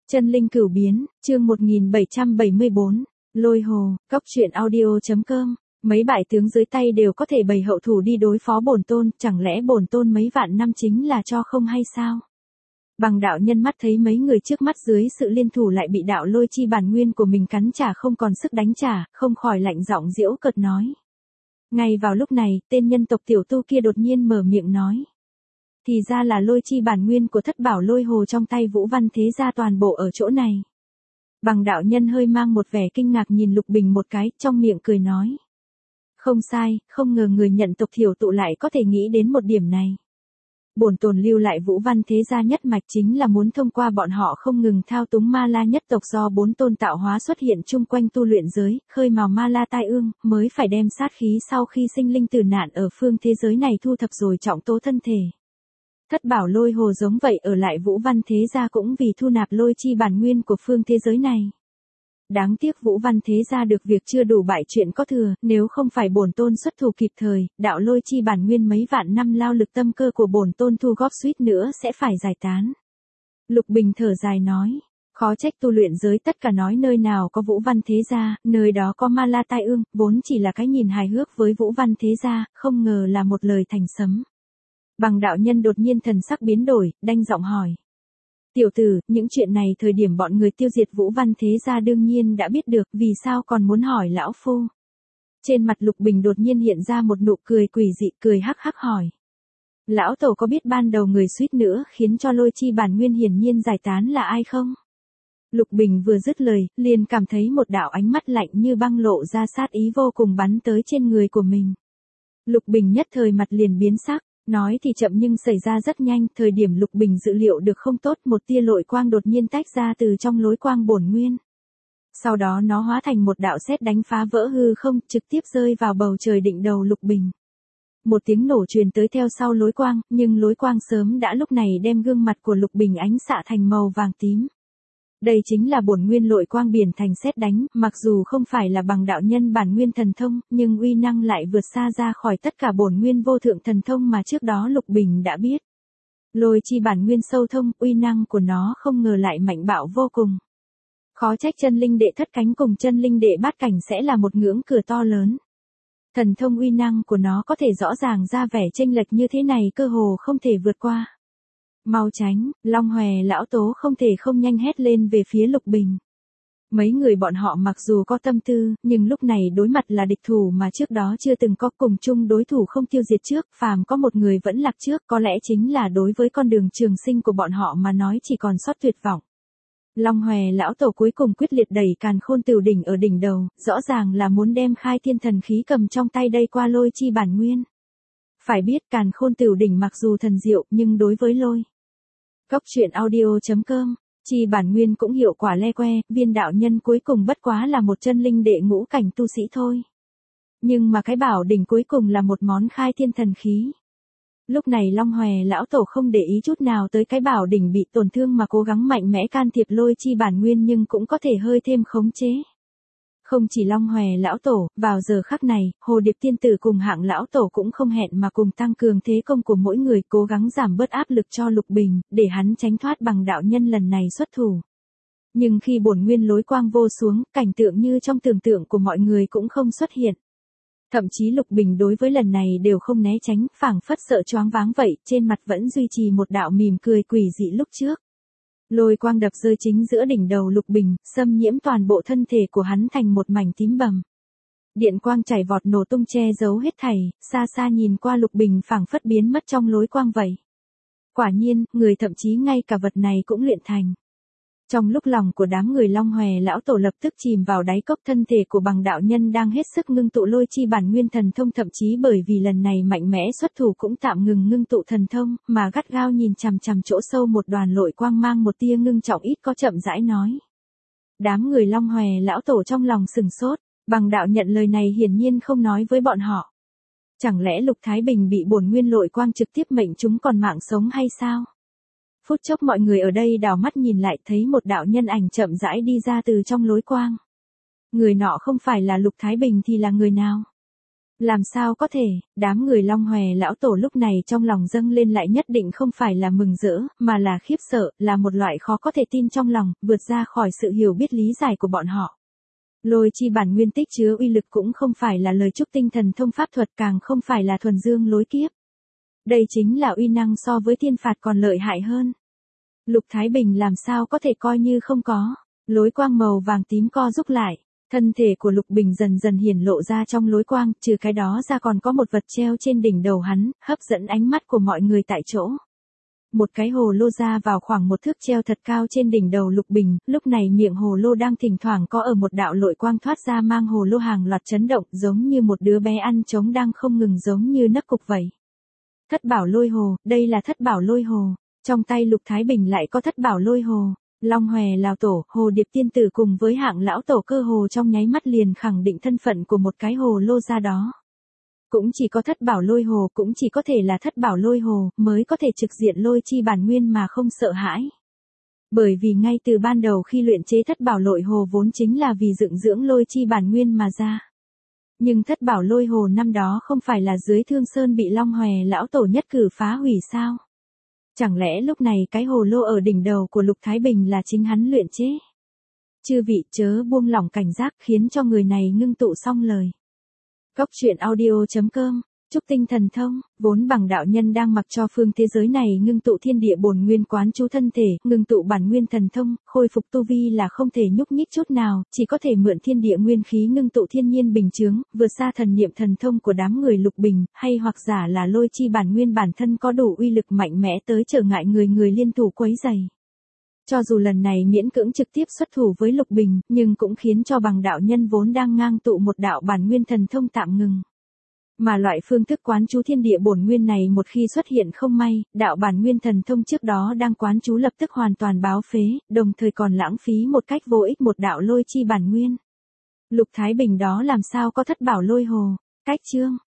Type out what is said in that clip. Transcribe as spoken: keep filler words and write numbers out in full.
Chân linh cửu biến, chương một nghìn bảy trăm bảy mươi bốn, Lôi hồ, cốc truyện audio chấm com. Mấy bại tướng dưới tay đều có thể bày hậu thủ đi đối phó bổn tôn, chẳng lẽ bổn tôn mấy vạn năm chính là cho không hay sao? Bằng đạo nhân mắt thấy mấy người trước mắt dưới sự liên thủ lại bị đạo lôi chi bản nguyên của mình cắn trả không còn sức đánh trả, không khỏi lạnh giọng giễu cợt nói. Ngay vào lúc này, tên nhân tộc tiểu tu kia đột nhiên mở miệng nói. Thì ra là lôi chi bản nguyên của thất bảo lôi hồ trong tay Vũ Văn Thế Gia toàn bộ ở chỗ này. Bằng đạo nhân hơi mang một vẻ kinh ngạc nhìn Lục Bình một cái, trong miệng cười nói. Không sai, không ngờ người nhận tộc thiểu tụ lại có thể nghĩ đến một điểm này. Bổn tồn lưu lại Vũ Văn Thế Gia nhất mạch chính là muốn thông qua bọn họ không ngừng thao túng ma la nhất tộc do bốn tôn tạo hóa xuất hiện chung quanh tu luyện giới, khơi mào ma la tai ương, mới phải đem sát khí sau khi sinh linh tử nạn ở phương thế giới này thu thập rồi trọng tố thân thể. Thất bảo lôi hồ giống vậy ở lại Vũ Văn Thế Gia cũng vì thu nạp lôi chi bản nguyên của phương thế giới này. Đáng tiếc Vũ Văn Thế Gia được việc chưa đủ bại chuyện có thừa, nếu không phải bổn tôn xuất thủ kịp thời, đạo lôi chi bản nguyên mấy vạn năm lao lực tâm cơ của bổn tôn thu góp suýt nữa sẽ phải giải tán. Lục Bình thở dài nói, khó trách tu luyện giới tất cả nói nơi nào có Vũ Văn Thế Gia, nơi đó có ma la tai ương, vốn chỉ là cái nhìn hài hước với Vũ Văn Thế Gia, không ngờ là một lời thành sấm. Bằng đạo nhân đột nhiên thần sắc biến đổi, đanh giọng hỏi. Tiểu tử, những chuyện này thời điểm bọn người tiêu diệt Vũ Văn Thế Gia đương nhiên đã biết được, vì sao còn muốn hỏi lão phu? Trên mặt Lục Bình đột nhiên hiện ra một nụ cười quỷ dị, cười hắc hắc hỏi. Lão tổ có biết ban đầu người suýt nữa khiến cho lôi chi bản nguyên hiển nhiên giải tán là ai không? Lục Bình vừa dứt lời, liền cảm thấy một đạo ánh mắt lạnh như băng lộ ra sát ý vô cùng bắn tới trên người của mình. Lục Bình nhất thời mặt liền biến sắc. Nói thì chậm nhưng xảy ra rất nhanh, thời điểm Lục Bình dự liệu được không tốt, một tia lội quang đột nhiên tách ra từ trong lối quang bổn nguyên. Sau đó nó hóa thành một đạo sét đánh phá vỡ hư không, trực tiếp rơi vào bầu trời đỉnh đầu Lục Bình. Một tiếng nổ truyền tới theo sau lối quang, nhưng lối quang sớm đã lúc này đem gương mặt của Lục Bình ánh xạ thành màu vàng tím. Đây chính là bổn nguyên lội quang biển thành sét đánh, mặc dù không phải là bằng đạo nhân bản nguyên thần thông, nhưng uy năng lại vượt xa ra khỏi tất cả bổn nguyên vô thượng thần thông mà trước đó Lục Bình đã biết. Lôi chi bản nguyên sâu thông, uy năng của nó không ngờ lại mạnh bạo vô cùng. Khó trách chân linh đệ thất cánh cùng chân linh đệ bát cảnh sẽ là một ngưỡng cửa to lớn. Thần thông uy năng của nó có thể rõ ràng ra vẻ chênh lệch như thế này cơ hồ không thể vượt qua. Mau tránh, Long Hòe lão tố không thể không nhanh hét lên về phía Lục Bình. Mấy người bọn họ mặc dù có tâm tư, nhưng lúc này đối mặt là địch thủ mà trước đó chưa từng có cùng chung đối thủ không tiêu diệt trước, phàm có một người vẫn lạc trước, có lẽ chính là đối với con đường trường sinh của bọn họ mà nói chỉ còn sót tuyệt vọng. Long Hòe lão tổ cuối cùng quyết liệt đẩy càn khôn tửu đỉnh ở đỉnh đầu, rõ ràng là muốn đem khai thiên thần khí cầm trong tay đây qua lôi chi bản nguyên. Phải biết càn khôn tửu đỉnh mặc dù thần diệu nhưng đối với lôi cốc truyện audio chấm com, chi bản nguyên cũng hiệu quả le que, viên đạo nhân cuối cùng bất quá là một chân linh đệ ngũ cảnh tu sĩ thôi. Nhưng mà cái bảo đỉnh cuối cùng là một món khai thiên thần khí. Lúc này Long Hòe lão tổ không để ý chút nào tới cái bảo đỉnh bị tổn thương mà cố gắng mạnh mẽ can thiệp lôi chi bản nguyên nhưng cũng có thể hơi thêm khống chế. Không chỉ Long Hòe lão tổ, vào giờ khắc này, Hồ Điệp tiên tử cùng Hạng lão tổ cũng không hẹn mà cùng tăng cường thế công của mỗi người, cố gắng giảm bớt áp lực cho Lục Bình, để hắn tránh thoát bằng đạo nhân lần này xuất thủ. Nhưng khi bổn nguyên lối quang vô xuống, cảnh tượng như trong tưởng tượng của mọi người cũng không xuất hiện. Thậm chí Lục Bình đối với lần này đều không né tránh, phảng phất sợ choáng váng vậy, trên mặt vẫn duy trì một đạo mỉm cười quỷ dị lúc trước. Lôi quang đập rơi chính giữa đỉnh đầu Lục Bình, xâm nhiễm toàn bộ thân thể của hắn thành một mảnh tím bầm. Điện quang chảy vọt nổ tung che giấu hết thảy, xa xa nhìn qua Lục Bình phảng phất biến mất trong lối quang vậy. Quả nhiên, người thậm chí ngay cả vật này cũng luyện thành. Trong lúc lòng của đám người Long Hòe lão tổ lập tức chìm vào đáy cốc, thân thể của bằng đạo nhân đang hết sức ngưng tụ lôi chi bản nguyên thần thông, thậm chí bởi vì lần này mạnh mẽ xuất thủ cũng tạm ngừng ngưng tụ thần thông, mà gắt gao nhìn chằm chằm chỗ sâu một đoàn lội quang mang một tia ngưng trọng ít có chậm rãi nói. Đám người Long Hòe lão tổ trong lòng sừng sốt, bằng đạo nhận lời này hiển nhiên không nói với bọn họ. Chẳng lẽ Lục Thái Bình bị bổn nguyên lội quang trực tiếp mệnh chúng còn mạng sống hay sao? Phút chốc mọi người ở đây đảo mắt nhìn lại thấy một đạo nhân ảnh chậm rãi đi ra từ trong lối quang. Người nọ không phải là Lục Thái Bình thì là người nào? Làm sao có thể, đám người Long Hòe lão tổ lúc này trong lòng dâng lên lại nhất định không phải là mừng rỡ, mà là khiếp sợ, là một loại khó có thể tin trong lòng, vượt ra khỏi sự hiểu biết lý giải của bọn họ. Lôi chi bản nguyên tích chứa uy lực cũng không phải là lời chúc tinh thần thông pháp thuật, càng không phải là thuần dương lối kiếp. Đây chính là uy năng so với thiên phạt còn lợi hại hơn. Lục Thái Bình làm sao có thể coi như không có, lối quang màu vàng tím co rúc lại. Thân thể của Lục Bình dần dần hiển lộ ra trong lối quang, trừ cái đó ra còn có một vật treo trên đỉnh đầu hắn, hấp dẫn ánh mắt của mọi người tại chỗ. Một cái hồ lô ra vào khoảng một thước treo thật cao trên đỉnh đầu Lục Bình, lúc này miệng hồ lô đang thỉnh thoảng có ở một đạo lội quang thoát ra mang hồ lô hàng loạt chấn động, giống như một đứa bé ăn trống đang không ngừng giống như nấc cục vậy. Thất bảo lôi hồ, đây là thất bảo lôi hồ, trong tay Lục Thái Bình lại có thất bảo lôi hồ. Long Hòe lão tổ, Hồ Điệp tiên tử cùng với Hạng lão tổ cơ hồ trong nháy mắt liền khẳng định thân phận của một cái hồ lô ra đó. Cũng chỉ có thất bảo lôi hồ, cũng chỉ có thể là thất bảo lôi hồ, mới có thể trực diện lôi chi bản nguyên mà không sợ hãi. Bởi vì ngay từ ban đầu khi luyện chế thất bảo lôi hồ vốn chính là vì dựng dưỡng lôi chi bản nguyên mà ra. Nhưng thất bảo lôi hồ năm đó không phải là dưới Thương Sơn bị Long Hòe lão tổ nhất cử phá hủy sao? Chẳng lẽ lúc này cái hồ lô ở đỉnh đầu của Lục Thái Bình là chính hắn luyện chế? Chư vị chớ buông lỏng cảnh giác khiến cho người này ngưng tụ xong lời. Cốc truyện audio chấm com, chúc tinh thần thông, vốn bằng đạo nhân đang mặc cho phương thế giới này ngưng tụ thiên địa bổn nguyên quán chú thân thể, ngưng tụ bản nguyên thần thông, khôi phục tu vi là không thể nhúc nhích chút nào, chỉ có thể mượn thiên địa nguyên khí ngưng tụ thiên nhiên bình chướng, vượt xa thần niệm thần thông của đám người Lục Bình, hay hoặc giả là lôi chi bản nguyên bản thân có đủ uy lực mạnh mẽ tới trở ngại người người liên thủ quấy giày. Cho dù lần này miễn cưỡng trực tiếp xuất thủ với Lục Bình, nhưng cũng khiến cho bằng đạo nhân vốn đang ngang tụ một đạo bản nguyên thần thông tạm ngừng. Mà loại phương thức quán chú thiên địa bổn nguyên này một khi xuất hiện không may, đạo bản nguyên thần thông trước đó đang quán chú lập tức hoàn toàn báo phế, đồng thời còn lãng phí một cách vô ích một đạo lôi chi bản nguyên. Lục Thái Bình đó làm sao có thất bảo lôi hồ, cách chương.